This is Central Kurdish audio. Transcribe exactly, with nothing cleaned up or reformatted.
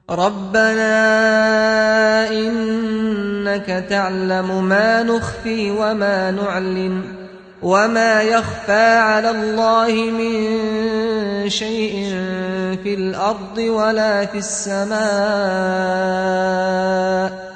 ربنا إنك تعلم ما نخفي وما نعلن وما يخفى على الله من شيء في الأرض ولا في السماء